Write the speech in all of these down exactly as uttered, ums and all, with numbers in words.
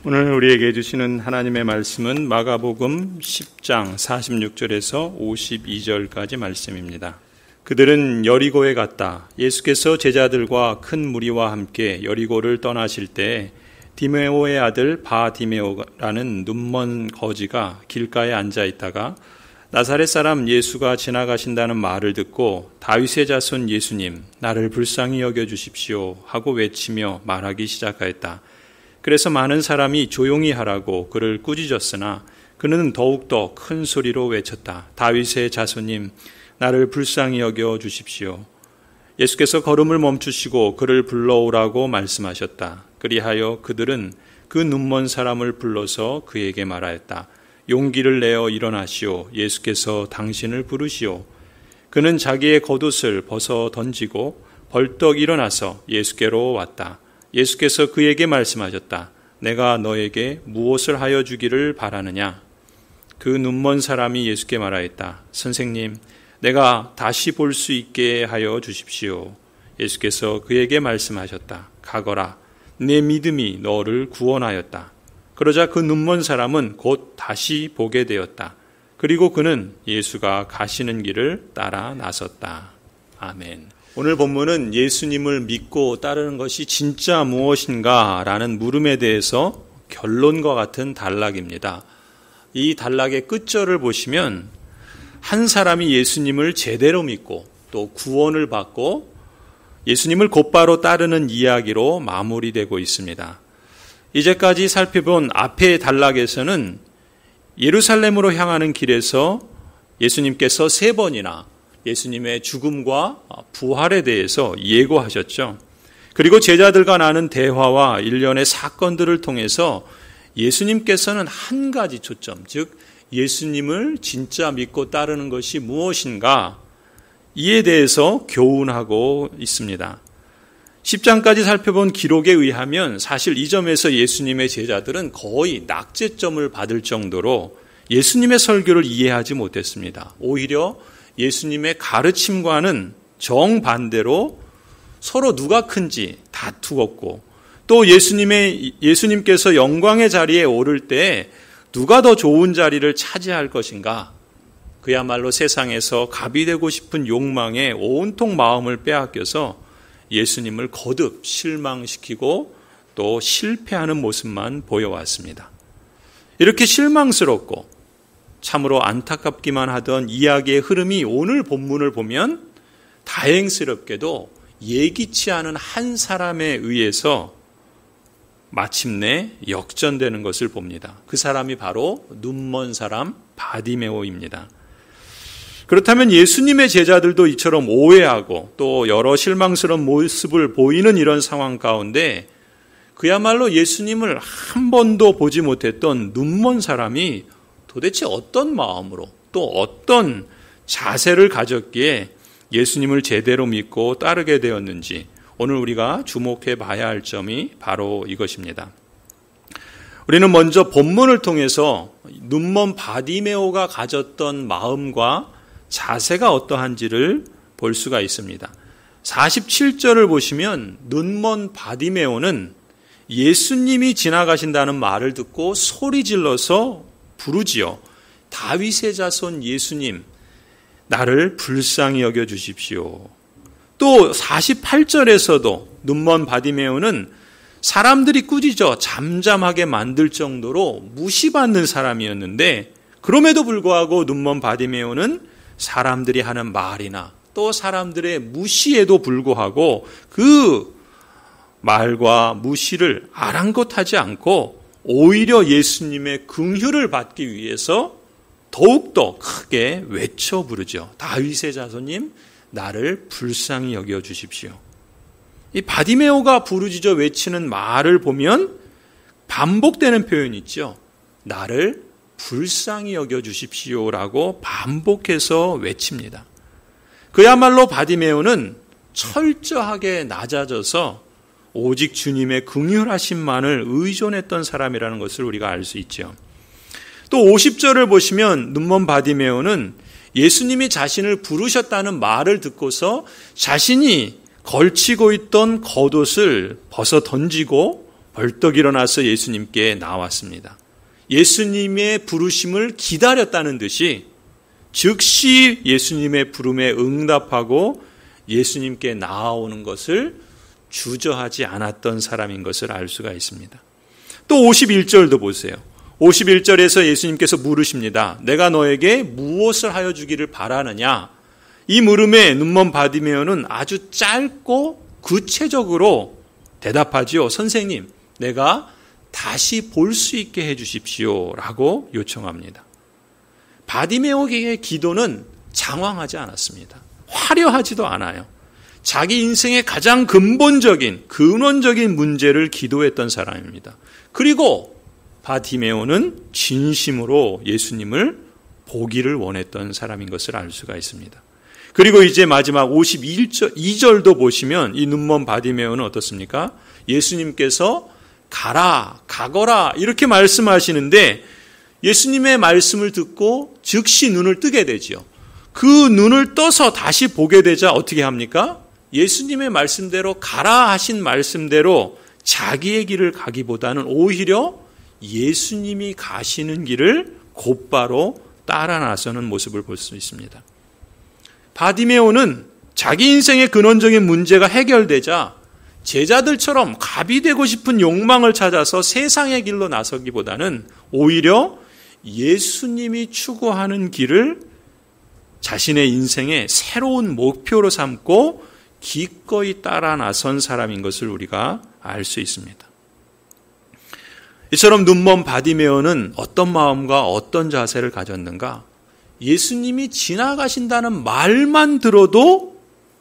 오늘 우리에게 주시는 하나님의 말씀은 마가복음 십 장 사십육 절에서 오십이 절까지 말씀입니다. 그들은 여리고에 갔다. 예수께서 제자들과 큰 무리와 함께 여리고를 떠나실 때 디메오의 아들 바디메오라는 눈먼 거지가 길가에 앉아 있다가 나사렛 사람 예수가 지나가신다는 말을 듣고 다윗의 자손 예수님, 나를 불쌍히 여겨주십시오 하고 외치며 말하기 시작하였다. 그래서 많은 사람이 조용히 하라고 그를 꾸짖었으나 그는 더욱더 큰 소리로 외쳤다. 다윗의 자손님, 나를 불쌍히 여겨 주십시오. 예수께서 걸음을 멈추시고 그를 불러오라고 말씀하셨다. 그리하여 그들은 그 눈먼 사람을 불러서 그에게 말하였다. 용기를 내어 일어나시오. 예수께서 당신을 부르시오. 그는 자기의 겉옷을 벗어 던지고 벌떡 일어나서 예수께로 왔다. 예수께서 그에게 말씀하셨다. 내가 너에게 무엇을 하여 주기를 바라느냐? 그 눈먼 사람이 예수께 말하였다. 선생님, 내가 다시 볼 수 있게 하여 주십시오. 예수께서 그에게 말씀하셨다. 가거라. 내 믿음이 너를 구원하였다. 그러자 그 눈먼 사람은 곧 다시 보게 되었다. 그리고 그는 예수가 가시는 길을 따라 나섰다. 아멘. 오늘 본문은 예수님을 믿고 따르는 것이 진짜 무엇인가 라는 물음에 대해서 결론과 같은 단락입니다. 이 단락의 끝절을 보시면 한 사람이 예수님을 제대로 믿고 또 구원을 받고 예수님을 곧바로 따르는 이야기로 마무리되고 있습니다. 이제까지 살펴본 앞의 단락에서는 예루살렘으로 향하는 길에서 예수님께서 세 번이나 예수님의 죽음과 부활에 대해서 예고하셨죠. 그리고 제자들과 나눈 대화와 일련의 사건들을 통해서 예수님께서는 한 가지 초점, 즉 예수님을 진짜 믿고 따르는 것이 무엇인가 이에 대해서 교훈하고 있습니다. 십 장까지 살펴본 기록에 의하면 사실 이 점에서 예수님의 제자들은 거의 낙제점을 받을 정도로 예수님의 설교를 이해하지 못했습니다. 오히려 예수님의 가르침과는 정반대로 서로 누가 큰지 다투었고 또 예수님의, 예수님께서 영광의 자리에 오를 때 누가 더 좋은 자리를 차지할 것인가? 그야말로 세상에서 갑이 되고 싶은 욕망에 온통 마음을 빼앗겨서 예수님을 거듭 실망시키고 또 실패하는 모습만 보여왔습니다. 이렇게 실망스럽고 참으로 안타깝기만 하던 이야기의 흐름이 오늘 본문을 보면 다행스럽게도 예기치 않은 한 사람에 의해서 마침내 역전되는 것을 봅니다. 그 사람이 바로 눈먼 사람 바디메오입니다. 그렇다면 예수님의 제자들도 이처럼 오해하고 또 여러 실망스러운 모습을 보이는 이런 상황 가운데 그야말로 예수님을 한 번도 보지 못했던 눈먼 사람이 도대체 어떤 마음으로 또 어떤 자세를 가졌기에 예수님을 제대로 믿고 따르게 되었는지 오늘 우리가 주목해 봐야 할 점이 바로 이것입니다. 우리는 먼저 본문을 통해서 눈먼 바디메오가 가졌던 마음과 자세가 어떠한지를 볼 수가 있습니다. 사십칠 절을 보시면 눈먼 바디메오는 예수님이 지나가신다는 말을 듣고 소리 질러서 부르지요. 다윗의 자손 예수님, 나를 불쌍히 여겨 주십시오. 또 사십팔 절에서도 눈먼 바디메오는 사람들이 꾸짖어 잠잠하게 만들 정도로 무시받는 사람이었는데 그럼에도 불구하고 눈먼 바디메오는 사람들이 하는 말이나 또 사람들의 무시에도 불구하고 그 말과 무시를 아랑곳하지 않고 오히려 예수님의 긍휼을 받기 위해서 더욱더 크게 외쳐 부르죠. 다윗의 자손님, 나를 불쌍히 여겨 주십시오. 이 바디메오가 부르짖어 외치는 말을 보면 반복되는 표현이 있죠. 나를 불쌍히 여겨 주십시오라고 반복해서 외칩니다. 그야말로 바디메오는 철저하게 낮아져서 오직 주님의 긍휼하심만을 의존했던 사람이라는 것을 우리가 알 수 있죠. 또 오십 절을 보시면 눈먼 바디메오는 예수님이 자신을 부르셨다는 말을 듣고서 자신이 걸치고 있던 겉옷을 벗어 던지고 벌떡 일어나서 예수님께 나왔습니다. 예수님의 부르심을 기다렸다는 듯이 즉시 예수님의 부름에 응답하고 예수님께 나아오는 것을 주저하지 않았던 사람인 것을 알 수가 있습니다. 또 오십일 절도 보세요. 오십일 절에서 예수님께서 물으십니다. 내가 너에게 무엇을 하여 주기를 바라느냐? 이 물음에 눈먼 바디메오는 아주 짧고 구체적으로 대답하지요. 선생님, 내가 다시 볼 수 있게 해 주십시오 라고 요청합니다. 바디메오의 기도는 장황하지 않았습니다. 화려하지도 않아요. 자기 인생의 가장 근본적인 근원적인 문제를 기도했던 사람입니다. 그리고 바디메오는 진심으로 예수님을 보기를 원했던 사람인 것을 알 수가 있습니다. 그리고 이제 마지막 오십이 절도 보시면 이 눈먼 바디메오는 어떻습니까? 예수님께서 가라, 가거라 이렇게 말씀하시는데 예수님의 말씀을 듣고 즉시 눈을 뜨게 되지요. 그 눈을 떠서 다시 보게 되자 어떻게 합니까? 예수님의 말씀대로 가라 하신 말씀대로 자기의 길을 가기보다는 오히려 예수님이 가시는 길을 곧바로 따라 나서는 모습을 볼 수 있습니다. 바디메오는 자기 인생의 근원적인 문제가 해결되자 제자들처럼 갑이 되고 싶은 욕망을 찾아서 세상의 길로 나서기보다는 오히려 예수님이 추구하는 길을 자신의 인생의 새로운 목표로 삼고 기꺼이 따라 나선 사람인 것을 우리가 알 수 있습니다. 이처럼 눈먼 바디메오는 어떤 마음과 어떤 자세를 가졌는가? 예수님이 지나가신다는 말만 들어도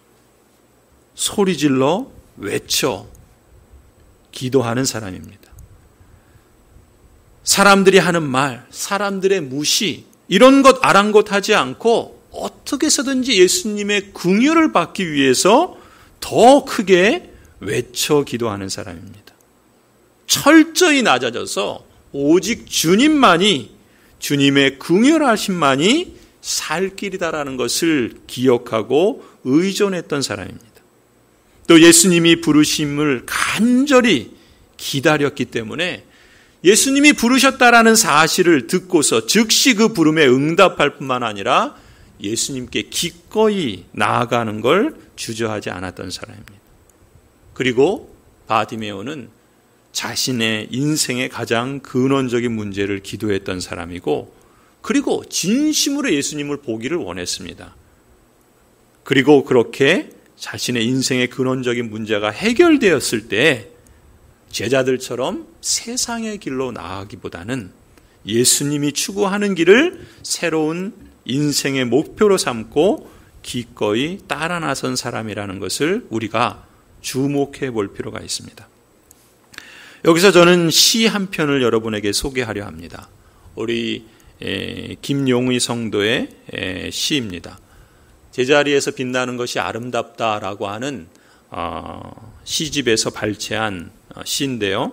소리질러 외쳐 기도하는 사람입니다. 사람들이 하는 말, 사람들의 무시 이런 것 아랑곳하지 않고 어떻게 해서든지 예수님의 긍휼을 받기 위해서 더 크게 외쳐 기도하는 사람입니다. 철저히 낮아져서 오직 주님만이 주님의 긍휼하심만이 살 길이다라는 것을 기억하고 의존했던 사람입니다. 또 예수님이 부르심을 간절히 기다렸기 때문에 예수님이 부르셨다라는 사실을 듣고서 즉시 그 부름에 응답할 뿐만 아니라 예수님께 기꺼이 나아가는 걸 주저하지 않았던 사람입니다. 그리고 바디메오는 자신의 인생의 가장 근원적인 문제를 기도했던 사람이고 그리고 진심으로 예수님을 보기를 원했습니다. 그리고 그렇게 자신의 인생의 근원적인 문제가 해결되었을 때 제자들처럼 세상의 길로 나아가기보다는 예수님이 추구하는 길을 새로운 인생의 목표로 삼고 기꺼이 따라 나선 사람이라는 것을 우리가 주목해 볼 필요가 있습니다. 여기서 저는 시 한 편을 여러분에게 소개하려 합니다. 우리 김용의 성도의 시입니다. 제자리에서 빛나는 것이 아름답다라고 하는 시집에서 발췌한 시인데요.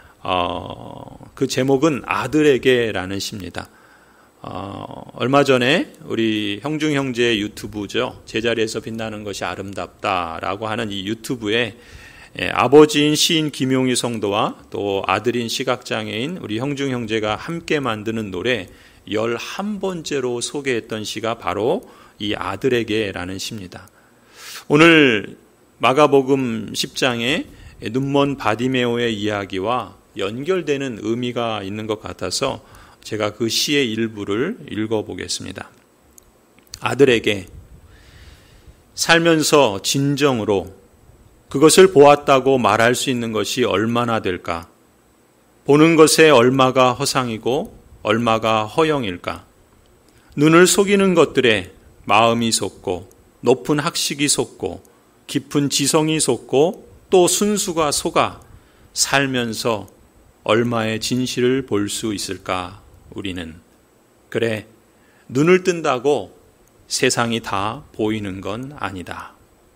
그 제목은 아들에게라는 시입니다. 얼마 전에 우리 형중 형제의 유튜브죠. 제자리에서 빛나는 것이 아름답다라고 하는 이 유튜브에 아버지인 시인 김용희 성도와 또 아들인 시각장애인 우리 형중 형제가 함께 만드는 노래 열한 번째로 소개했던 시가 바로 이 아들에게라는 시입니다. 오늘 마가복음 십 장의 눈먼 바디메오의 이야기와 연결되는 의미가 있는 것 같아서 제가 그 시의 일부를 읽어보겠습니다. 아들에게 살면서 진정으로 그것을 보았다고 말할 수 있는 것이 얼마나 될까? 보는 것에 얼마가 허상이고 얼마가 허영일까? 눈을 속이는 것들에 마음이 속고 높은 학식이 속고 깊은 지성이 속고 또 순수가 속아 살면서 얼마의 진실을 볼 수 있을까? 우리는 그래 눈을 뜬다고 세상이 다 보이는 건 아니다.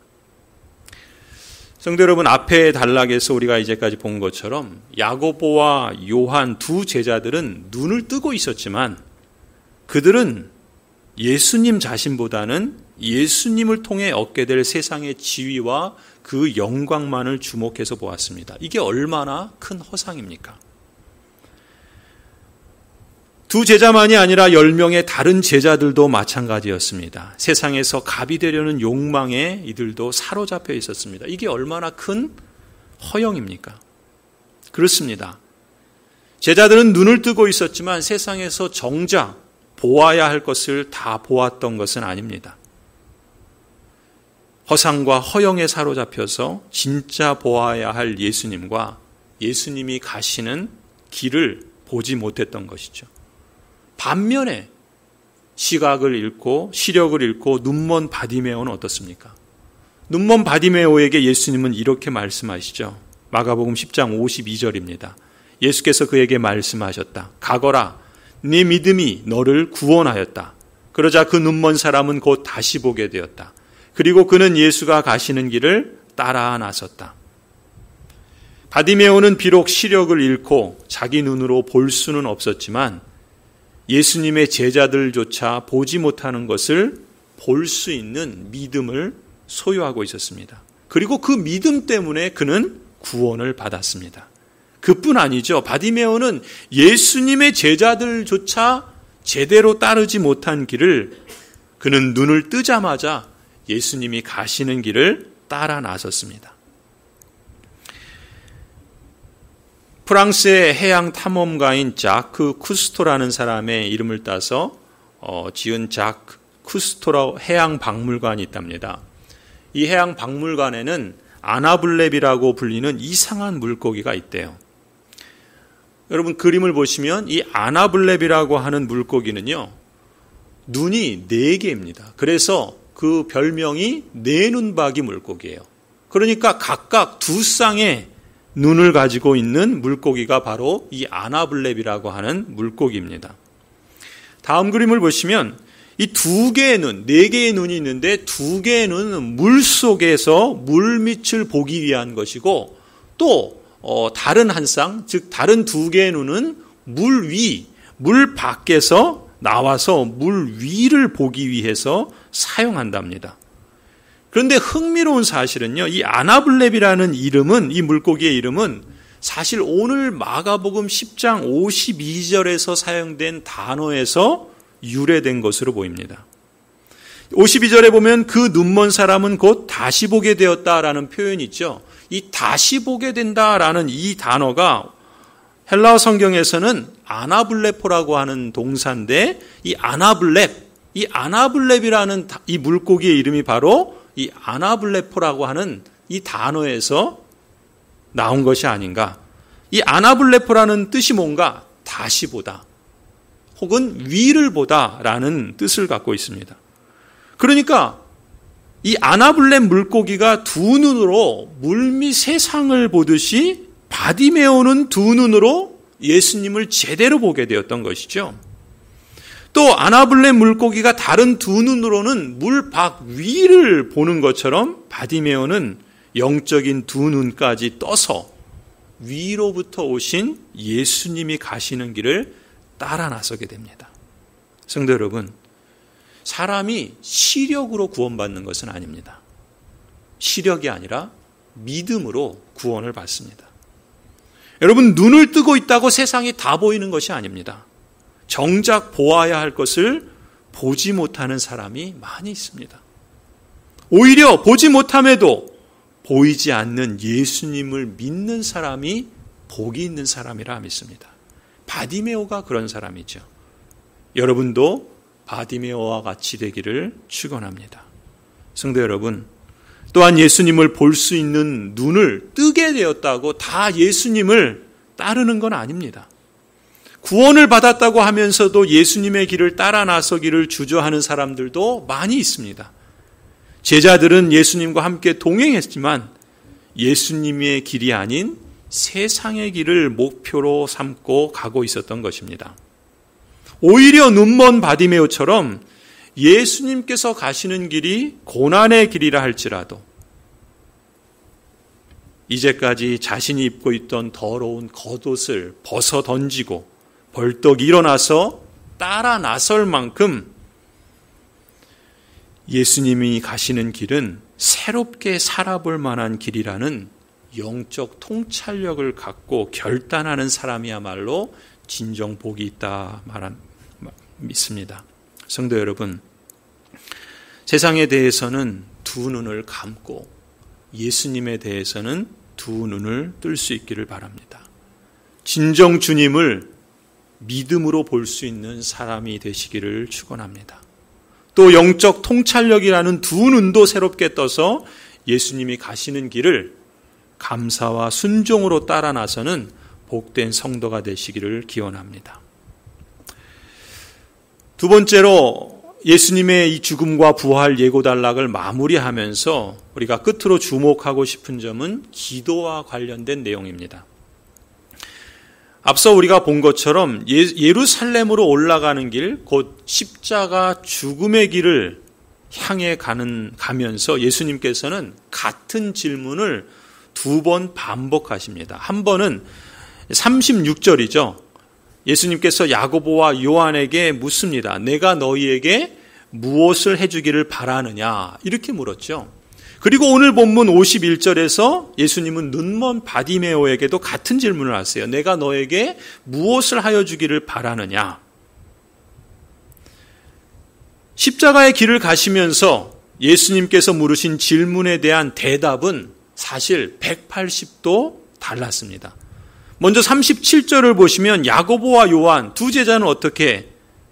성도 여러분, 앞에 단락에서 우리가 이제까지 본 것처럼 야고보와 요한 두 제자들은 눈을 뜨고 있었지만 그들은 예수님 자신보다는 예수님을 통해 얻게 될 세상의 지위와 그 영광만을 주목해서 보았습니다. 이게 얼마나 큰 허상입니까? 두 제자만이 아니라 열 명의 다른 제자들도 마찬가지였습니다. 세상에서 갑이 되려는 욕망에 이들도 사로잡혀 있었습니다. 이게 얼마나 큰 허영입니까? 그렇습니다. 제자들은 눈을 뜨고 있었지만 세상에서 정작 보아야 할 것을 다 보았던 것은 아닙니다. 허상과 허영에 사로잡혀서 진짜 보아야 할 예수님과 예수님이 가시는 길을 보지 못했던 것이죠. 반면에 시각을 잃고 시력을 잃고 눈먼 바디메오는 어떻습니까? 눈먼 바디메오에게 예수님은 이렇게 말씀하시죠. 마가복음 십 장 오십이 절입니다. 예수께서 그에게 말씀하셨다. 가거라, 네 믿음이 너를 구원하였다. 그러자 그 눈먼 사람은 곧 다시 보게 되었다. 그리고 그는 예수가 가시는 길을 따라 나섰다. 바디메오는 비록 시력을 잃고 자기 눈으로 볼 수는 없었지만 예수님의 제자들조차 보지 못하는 것을 볼 수 있는 믿음을 소유하고 있었습니다. 그리고 그 믿음 때문에 그는 구원을 받았습니다. 그뿐 아니죠. 바디메오는 예수님의 제자들조차 제대로 따르지 못한 길을 그는 눈을 뜨자마자 예수님이 가시는 길을 따라 나섰습니다. 프랑스의 해양 탐험가인 자크 쿠스토라는 사람의 이름을 따서 어, 지은 자크 쿠스토라 해양 박물관이 있답니다. 이 해양 박물관에는 아나블렙이라고 불리는 이상한 물고기가 있대요. 여러분 그림을 보시면 이 아나블렙이라고 하는 물고기는요, 눈이 네 개입니다. 그래서 그 별명이 네 눈박이 물고기예요. 그러니까 각각 두 쌍의 눈을 가지고 있는 물고기가 바로 이 아나블렙이라고 하는 물고기입니다. 다음 그림을 보시면 이 두 개의 눈, 네 개의 눈이 있는데 두 개의 눈은 물 속에서 물밑을 보기 위한 것이고 또 어, 다른 한 쌍, 즉 다른 두 개의 눈은 물 위, 물 밖에서 나와서 물 위를 보기 위해서 사용한답니다. 그런데 흥미로운 사실은요, 이 아나블렙이라는 이름은, 이 물고기의 이름은 사실 오늘 마가복음 십 장 오십이 절에서 사용된 단어에서 유래된 것으로 보입니다. 오십이 절에 보면 그 눈먼 사람은 곧 다시 보게 되었다라는 표현이 있죠. 이 다시 보게 된다라는 이 단어가 헬라어 성경에서는 아나블레포라고 하는 동사인데 이 아나블렙, 이 아나블렙이라는 이 물고기의 이름이 바로 이 아나블레포라고 하는 이 단어에서 나온 것이 아닌가. 이 아나블레포라는 뜻이 뭔가 다시 보다 혹은 위를 보다라는 뜻을 갖고 있습니다. 그러니까 이 아나블렙 물고기가 두 눈으로 물밑 세상을 보듯이 바디메오는 두 눈으로 예수님을 제대로 보게 되었던 것이죠. 또 아나블렙 물고기가 다른 두 눈으로는 물 밖 위를 보는 것처럼 바디메오는 영적인 두 눈까지 떠서 위로부터 오신 예수님이 가시는 길을 따라 나서게 됩니다. 성도 여러분, 사람이 시력으로 구원받는 것은 아닙니다. 시력이 아니라 믿음으로 구원을 받습니다. 여러분, 눈을 뜨고 있다고 세상이 다 보이는 것이 아닙니다. 정작 보아야 할 것을 보지 못하는 사람이 많이 있습니다. 오히려 보지 못함에도 보이지 않는 예수님을 믿는 사람이 복이 있는 사람이라 믿습니다. 바디메오가 그런 사람이죠. 여러분도 바디메오와 같이 되기를 축원합니다. 성도 여러분, 또한 예수님을 볼 수 있는 눈을 뜨게 되었다고 다 예수님을 따르는 건 아닙니다. 구원을 받았다고 하면서도 예수님의 길을 따라 나서기를 주저하는 사람들도 많이 있습니다. 제자들은 예수님과 함께 동행했지만 예수님의 길이 아닌 세상의 길을 목표로 삼고 가고 있었던 것입니다. 오히려 눈먼 바디메오처럼 예수님께서 가시는 길이 고난의 길이라 할지라도 이제까지 자신이 입고 있던 더러운 겉옷을 벗어 던지고 벌떡 일어나서 따라 나설 만큼 예수님이 가시는 길은 새롭게 살아볼 만한 길이라는 영적 통찰력을 갖고 결단하는 사람이야말로 진정 복이 있다 말한, 믿습니다. 성도 여러분, 세상에 대해서는 두 눈을 감고 예수님에 대해서는 두 눈을 뜰 수 있기를 바랍니다. 진정 주님을 믿음으로 볼 수 있는 사람이 되시기를 축원합니다. 또 영적 통찰력이라는 두 눈도 새롭게 떠서 예수님이 가시는 길을 감사와 순종으로 따라 나서는 복된 성도가 되시기를 기원합니다. 두 번째로 예수님의 이 죽음과 부활 예고단락을 마무리하면서 우리가 끝으로 주목하고 싶은 점은 기도와 관련된 내용입니다. 앞서 우리가 본 것처럼 예루살렘으로 올라가는 길, 곧 십자가 죽음의 길을 향해 가는, 가면서 예수님께서는 같은 질문을 두 번 반복하십니다. 한 번은 삼십육 절이죠. 예수님께서 야고보와 요한에게 묻습니다. 내가 너희에게 무엇을 해주기를 바라느냐? 이렇게 물었죠. 그리고 오늘 본문 오십일 절에서 예수님은 눈먼 바디메오에게도 같은 질문을 하세요. 내가 너에게 무엇을 하여 주기를 바라느냐? 십자가의 길을 가시면서 예수님께서 물으신 질문에 대한 대답은 사실 백팔십 도 달랐습니다. 먼저 삼십칠 절을 보시면 야고보와 요한 두 제자는 어떻게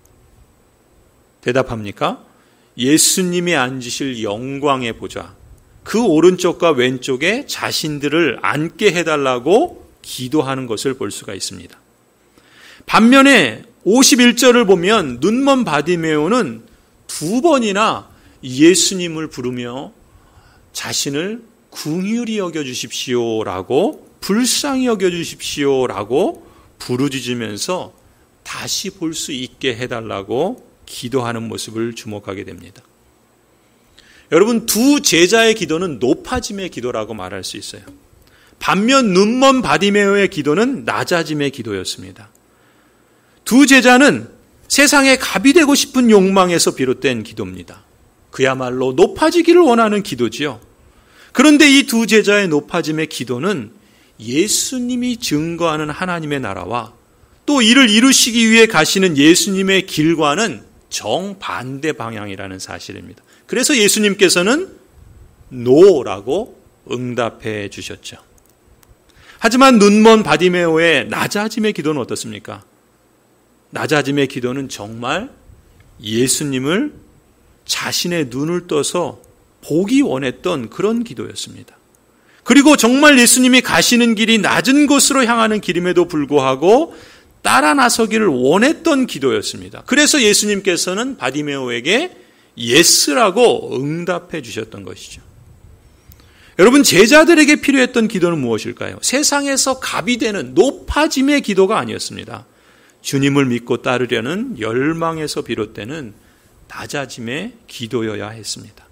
대답합니까? 예수님이 앉으실 영광의 보좌, 그 오른쪽과 왼쪽에 자신들을 앉게 해달라고 기도하는 것을 볼 수가 있습니다. 반면에 오십일 절을 보면 눈먼 바디메오는 두 번이나 예수님을 부르며 자신을 긍휼히 여겨주십시오라고, 불쌍히 여겨주십시오라고 부르짖으면서 다시 볼 수 있게 해달라고 기도하는 모습을 주목하게 됩니다. 여러분, 두 제자의 기도는 높아짐의 기도라고 말할 수 있어요. 반면 눈먼 바디메오의 기도는 낮아짐의 기도였습니다. 두 제자는 세상에 갑이 되고 싶은 욕망에서 비롯된 기도입니다. 그야말로 높아지기를 원하는 기도지요. 그런데 이 두 제자의 높아짐의 기도는 예수님이 증거하는 하나님의 나라와 또 이를 이루시기 위해 가시는 예수님의 길과는 정반대 방향이라는 사실입니다. 그래서 예수님께서는 노라고 응답해 주셨죠. 하지만 눈먼 바디메오의 낮아짐의 기도는 어떻습니까? 낮아짐의 기도는 정말 예수님을 자신의 눈을 떠서 보기 원했던 그런 기도였습니다. 그리고 정말 예수님이 가시는 길이 낮은 곳으로 향하는 길임에도 불구하고 따라 나서기를 원했던 기도였습니다. 그래서 예수님께서는 바디메오에게 예스라고 응답해 주셨던 것이죠. 여러분, 제자들에게 필요했던 기도는 무엇일까요? 세상에서 갑이 되는 높아짐의 기도가 아니었습니다. 주님을 믿고 따르려는 열망에서 비롯되는 낮아짐의 기도여야 했습니다.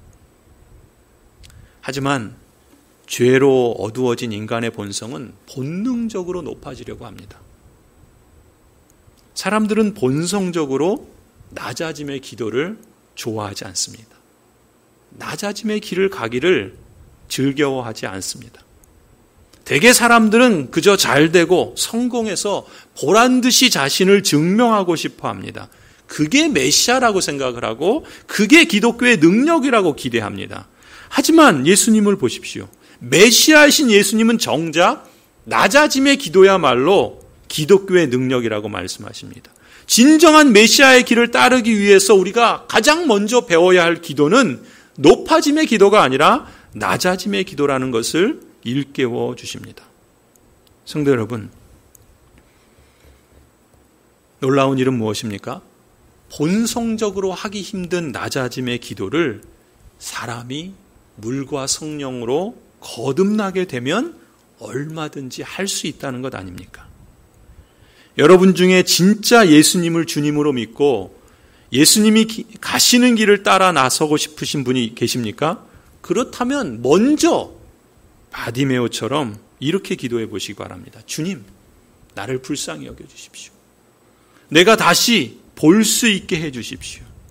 하지만 죄로 어두워진 인간의 본성은 본능적으로 높아지려고 합니다. 사람들은 본성적으로 낮아짐의 기도를 좋아하지 않습니다. 낮아짐의 길을 가기를 즐겨워하지 않습니다. 대개 사람들은 그저 잘되고 성공해서 보란듯이 자신을 증명하고 싶어 합니다. 그게 메시아라고 생각을 하고 그게 기독교의 능력이라고 기대합니다. 하지만 예수님을 보십시오. 메시아이신 예수님은 정작 낮아짐의 기도야말로 기독교의 능력이라고 말씀하십니다. 진정한 메시아의 길을 따르기 위해서 우리가 가장 먼저 배워야 할 기도는 높아짐의 기도가 아니라 낮아짐의 기도라는 것을 일깨워 주십니다. 성도 여러분, 놀라운 일은 무엇입니까? 본성적으로 하기 힘든 낮아짐의 기도를 사람이 물과 성령으로 거듭나게 되면 얼마든지 할 수 있다는 것 아닙니까? 여러분 중에 진짜 예수님을 주님으로 믿고 예수님이 가시는 길을 따라 나서고 싶으신 분이 계십니까? 그렇다면 먼저 바디메오처럼 이렇게 기도해 보시기 바랍니다. 주님, 나를 불쌍히 여겨주십시오. 내가 다시 볼 수 있게 해 주십시오.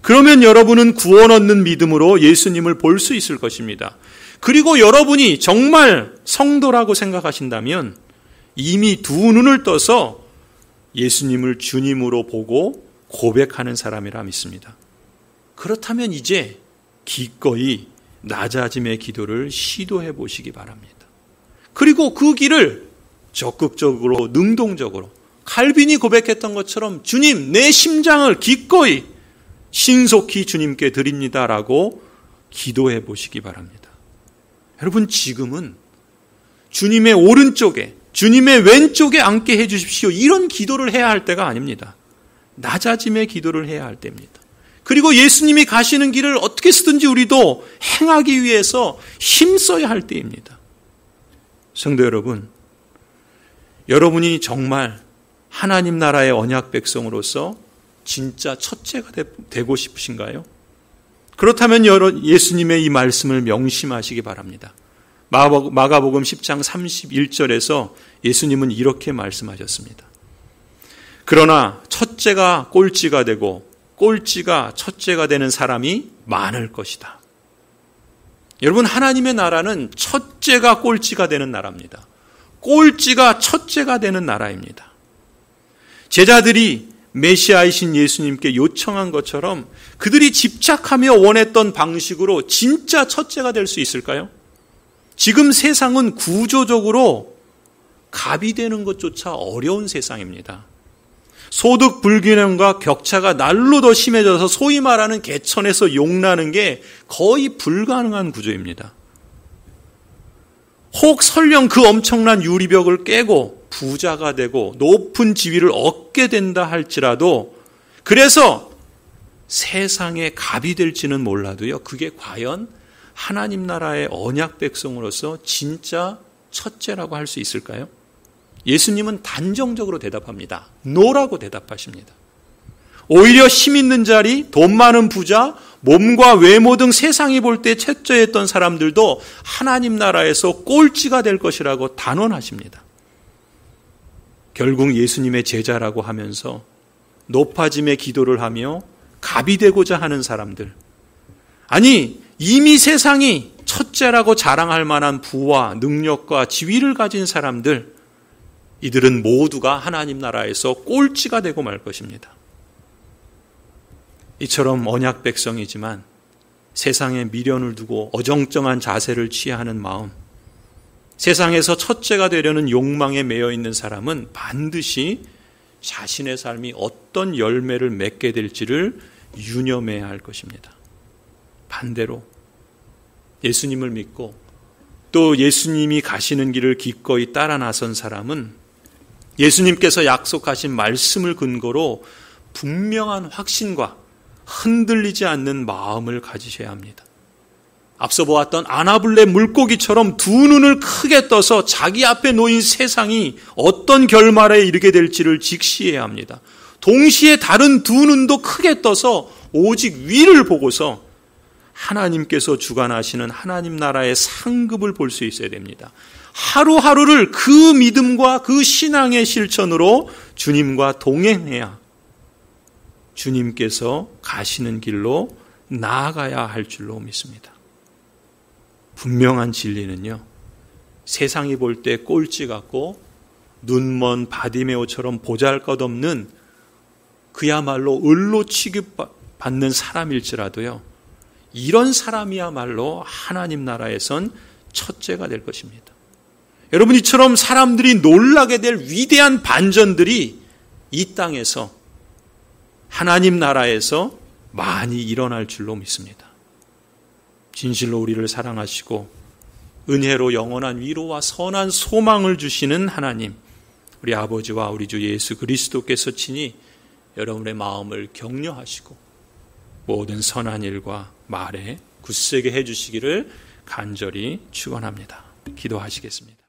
그러면 여러분은 구원 얻는 믿음으로 예수님을 볼 수 있을 것입니다. 그리고 여러분이 정말 성도라고 생각하신다면 이미 두 눈을 떠서 예수님을 주님으로 보고 고백하는 사람이라 믿습니다. 그렇다면 이제 기꺼이 낮아짐의 기도를 시도해 보시기 바랍니다. 그리고 그 길을 적극적으로 능동적으로 칼빈이 고백했던 것처럼 주님 내 심장을 기꺼이 신속히 주님께 드립니다라고 기도해 보시기 바랍니다. 여러분 지금은 주님의 오른쪽에 주님의 왼쪽에 앉게 해 주십시오. 이런 기도를 해야 할 때가 아닙니다. 낮아짐의 기도를 해야 할 때입니다. 그리고 예수님이 가시는 길을 어떻게 쓰든지 우리도 행하기 위해서 힘써야 할 때입니다. 성도 여러분, 여러분이 정말 하나님 나라의 언약 백성으로서 진짜 첫째가 되고 싶으신가요? 그렇다면 예수님의 이 말씀을 명심하시기 바랍니다. 마가복음 십 장 삼십일 절에서 예수님은 이렇게 말씀하셨습니다. 그러나 첫째가 꼴찌가 되고 꼴찌가 첫째가 되는 사람이 많을 것이다. 여러분 하나님의 나라는 첫째가 꼴찌가 되는 나라입니다. 꼴찌가 첫째가 되는 나라입니다. 제자들이 메시아이신 예수님께 요청한 것처럼 그들이 집착하며 원했던 방식으로 진짜 첫째가 될 수 있을까요? 지금 세상은 구조적으로 갑이 되는 것조차 어려운 세상입니다. 소득 불균형과 격차가 날로 더 심해져서 소위 말하는 개천에서 용나는 게 거의 불가능한 구조입니다. 혹 설령 그 엄청난 유리벽을 깨고 부자가 되고 높은 지위를 얻게 된다 할지라도 그래서 세상의 갑이 될지는 몰라도요. 그게 과연 하나님 나라의 언약 백성으로서 진짜 첫째라고 할 수 있을까요? 예수님은 단정적으로 대답합니다. 노라고 대답하십니다. 오히려 힘 있는 자리, 돈 많은 부자, 몸과 외모 등 세상이 볼 때 첫째였던 사람들도 하나님 나라에서 꼴찌가 될 것이라고 단언하십니다. 결국 예수님의 제자라고 하면서 높아짐의 기도를 하며 갑이 되고자 하는 사람들, 아니 이미 세상이 첫째라고 자랑할 만한 부와 능력과 지위를 가진 사람들, 이들은 모두가 하나님 나라에서 꼴찌가 되고 말 것입니다. 이처럼 언약 백성이지만 세상에 미련을 두고 어정쩡한 자세를 취하는 마음, 세상에서 첫째가 되려는 욕망에 매여 있는 사람은 반드시 자신의 삶이 어떤 열매를 맺게 될지를 유념해야 할 것입니다. 반대로 예수님을 믿고 또 예수님이 가시는 길을 기꺼이 따라 나선 사람은 예수님께서 약속하신 말씀을 근거로 분명한 확신과 흔들리지 않는 마음을 가지셔야 합니다. 앞서 보았던 아나블레 물고기처럼 두 눈을 크게 떠서 자기 앞에 놓인 세상이 어떤 결말에 이르게 될지를 직시해야 합니다. 동시에 다른 두 눈도 크게 떠서 오직 위를 보고서 하나님께서 주관하시는 하나님 나라의 상급을 볼 수 있어야 됩니다. 하루하루를 그 믿음과 그 신앙의 실천으로 주님과 동행해야 주님께서 가시는 길로 나아가야 할 줄로 믿습니다. 분명한 진리는요, 세상이 볼 때 꼴찌 같고 눈먼 바디메오처럼 보잘것없는 그야말로 을로 취급받는 사람일지라도요, 이런 사람이야말로 하나님 나라에선 첫째가 될 것입니다. 여러분, 이처럼 사람들이 놀라게 될 위대한 반전들이 이 땅에서 하나님 나라에서 많이 일어날 줄로 믿습니다. 진실로 우리를 사랑하시고 은혜로 영원한 위로와 선한 소망을 주시는 하나님, 우리 아버지와 우리 주 예수 그리스도께서 친히 여러분의 마음을 격려하시고 모든 선한 일과 말에 굳세게 해주시기를 간절히 축원합니다. 기도하시겠습니다.